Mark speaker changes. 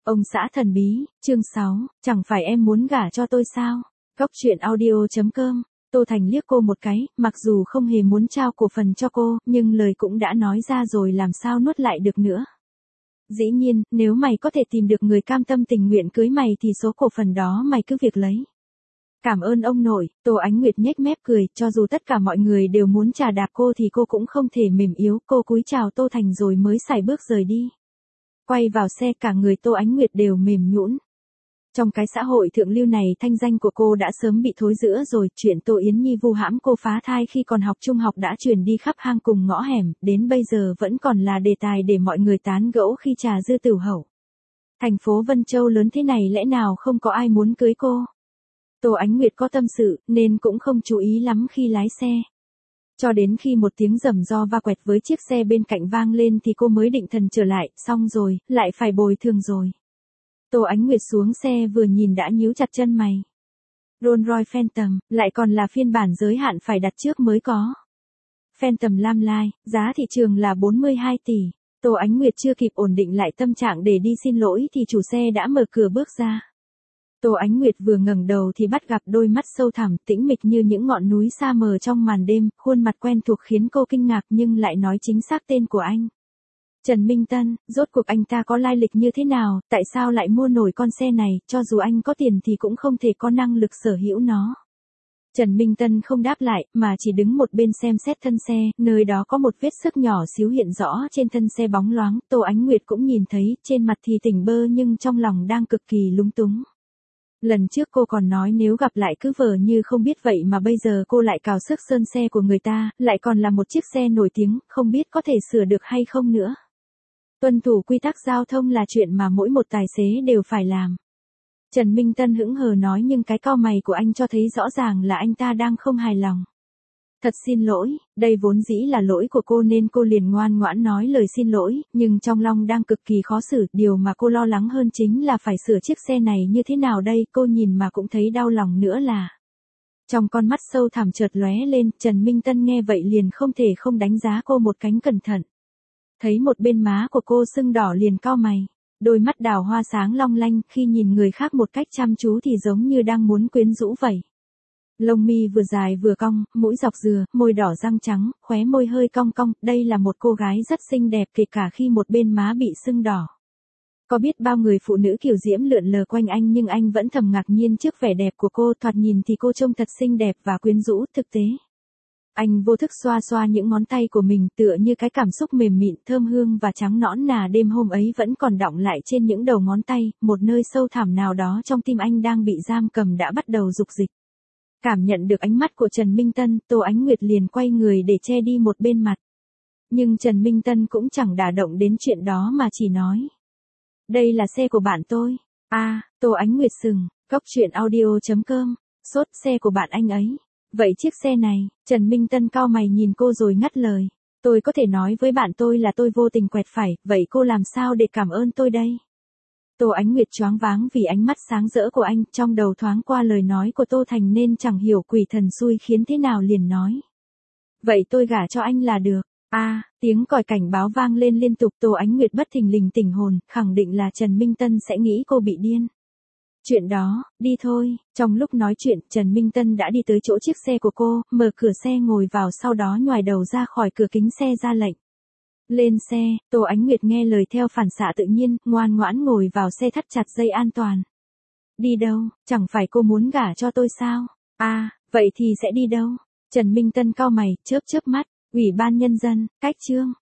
Speaker 1: Ông xã thần bí, chương 6, chẳng phải em muốn gả cho tôi sao? Góc truyện audio.com. Tô Thành liếc cô một cái, mặc dù không hề muốn trao cổ phần cho cô, nhưng lời cũng đã nói ra rồi làm sao nuốt lại được nữa. Dĩ nhiên, nếu mày có thể tìm được người cam tâm tình nguyện cưới mày thì số cổ phần đó mày cứ việc lấy. Cảm ơn ông nội, Tô Ánh Nguyệt nhếch mép cười, cho dù tất cả mọi người đều muốn chà đạp cô thì cô cũng không thể mềm yếu, cô cúi chào Tô Thành rồi mới sải bước rời đi. Quay vào xe cả người Tô Ánh Nguyệt đều mềm nhũn. Trong cái xã hội thượng lưu này thanh danh của cô đã sớm bị thối rữa rồi, chuyện Tô Yến Nhi vu hãm cô phá thai khi còn học trung học đã truyền đi khắp hang cùng ngõ hẻm, đến bây giờ vẫn còn là đề tài để mọi người tán gẫu khi trà dư tửu hậu. Thành phố Vân Châu lớn thế này lẽ nào không có ai muốn cưới cô? Tô Ánh Nguyệt có tâm sự, nên cũng không chú ý lắm khi lái xe. Cho đến khi một tiếng rầm ro va quẹt với chiếc xe bên cạnh vang lên thì cô mới định thần trở lại, xong rồi, lại phải bồi thường rồi. Tô Ánh Nguyệt xuống xe vừa nhìn đã nhíu chặt chân mày. Rolls-Royce Phantom, lại còn là phiên bản giới hạn phải đặt trước mới có. Phantom Lam Lai, giá thị trường là 42 tỷ. Tô Ánh Nguyệt chưa kịp ổn định lại tâm trạng để đi xin lỗi thì chủ xe đã mở cửa bước ra. Tô Ánh Nguyệt vừa ngẩng đầu thì bắt gặp đôi mắt sâu thẳm, tĩnh mịch như những ngọn núi sa mờ trong màn đêm, khuôn mặt quen thuộc khiến cô kinh ngạc nhưng lại nói chính xác tên của anh. Trần Minh Tân, rốt cuộc anh ta có lai lịch như thế nào, tại sao lại mua nổi con xe này, cho dù anh có tiền thì cũng không thể có năng lực sở hữu nó. Trần Minh Tân không đáp lại, mà chỉ đứng một bên xem xét thân xe, nơi đó có một vết xước nhỏ xíu hiện rõ trên thân xe bóng loáng, Tô Ánh Nguyệt cũng nhìn thấy, trên mặt thì tỉnh bơ nhưng trong lòng đang cực kỳ lúng túng. Lần trước cô còn nói nếu gặp lại cứ vờ như không biết vậy mà bây giờ cô lại cào xước sơn xe của người ta, lại còn là một chiếc xe nổi tiếng, không biết có thể sửa được hay không nữa. Tuân thủ quy tắc giao thông là chuyện mà mỗi một tài xế đều phải làm. Trần Minh Tân hững hờ nói nhưng cái cau mày của anh cho thấy rõ ràng là anh ta đang không hài lòng. Thật xin lỗi, đây vốn dĩ là lỗi của cô nên cô liền ngoan ngoãn nói lời xin lỗi, nhưng trong lòng đang cực kỳ khó xử, điều mà cô lo lắng hơn chính là phải sửa chiếc xe này như thế nào đây, cô nhìn mà cũng thấy đau lòng nữa là. Trong con mắt sâu thẳm chợt lóe lên, Trần Minh Tân nghe vậy liền không thể không đánh giá cô một cánh cẩn thận. Thấy một bên má của cô sưng đỏ liền cau mày, đôi mắt đào hoa sáng long lanh, khi nhìn người khác một cách chăm chú thì giống như đang muốn quyến rũ vậy. Lông mi vừa dài vừa cong, mũi dọc dừa, môi đỏ răng trắng, khóe môi hơi cong cong, đây là một cô gái rất xinh đẹp kể cả khi một bên má bị sưng đỏ. Có biết bao người phụ nữ kiều diễm lượn lờ quanh anh nhưng anh vẫn thầm ngạc nhiên trước vẻ đẹp của cô, thoạt nhìn thì cô trông thật xinh đẹp và quyến rũ, thực tế. Anh vô thức xoa xoa những ngón tay của mình tựa như cái cảm xúc mềm mịn, thơm hương và trắng nõn nà đêm hôm ấy vẫn còn đọng lại trên những đầu ngón tay, một nơi sâu thẳm nào đó trong tim anh đang bị giam cầm đã bắt đầu dục dịch. Cảm nhận được ánh mắt của Trần Minh Tân, Tô Ánh Nguyệt liền quay người để che đi một bên mặt. Nhưng Trần Minh Tân cũng chẳng đả động đến chuyện đó mà chỉ nói. Đây là xe của bạn tôi. Tô Ánh Nguyệt sừng, góc truyện audio.com, sốt xe của bạn anh ấy. Vậy chiếc xe này, Trần Minh Tân cau mày nhìn cô rồi ngắt lời. Tôi có thể nói với bạn tôi là tôi vô tình quẹt phải, vậy cô làm sao để cảm ơn tôi đây? Tô Ánh Nguyệt choáng váng vì ánh mắt sáng rỡ của anh, trong đầu thoáng qua lời nói của Tô Thành nên chẳng hiểu quỷ thần xui khiến thế nào liền nói. Vậy tôi gả cho anh là được. Tiếng còi cảnh báo vang lên liên tục, Tô Ánh Nguyệt bất thình lình tỉnh hồn, khẳng định là Trần Minh Tân sẽ nghĩ cô bị điên. Chuyện đó, đi thôi. Trong lúc nói chuyện, Trần Minh Tân đã đi tới chỗ chiếc xe của cô, mở cửa xe ngồi vào sau đó nhoài đầu ra khỏi cửa kính xe ra lệnh. Lên xe, Tô Ánh Nguyệt nghe lời theo phản xạ tự nhiên, ngoan ngoãn ngồi vào xe thắt chặt dây an toàn. Đi đâu, chẳng phải cô muốn gả cho tôi sao? Vậy thì sẽ đi đâu? Trần Minh Tân cau mày, chớp chớp mắt, Ủy ban Nhân dân, cách chương.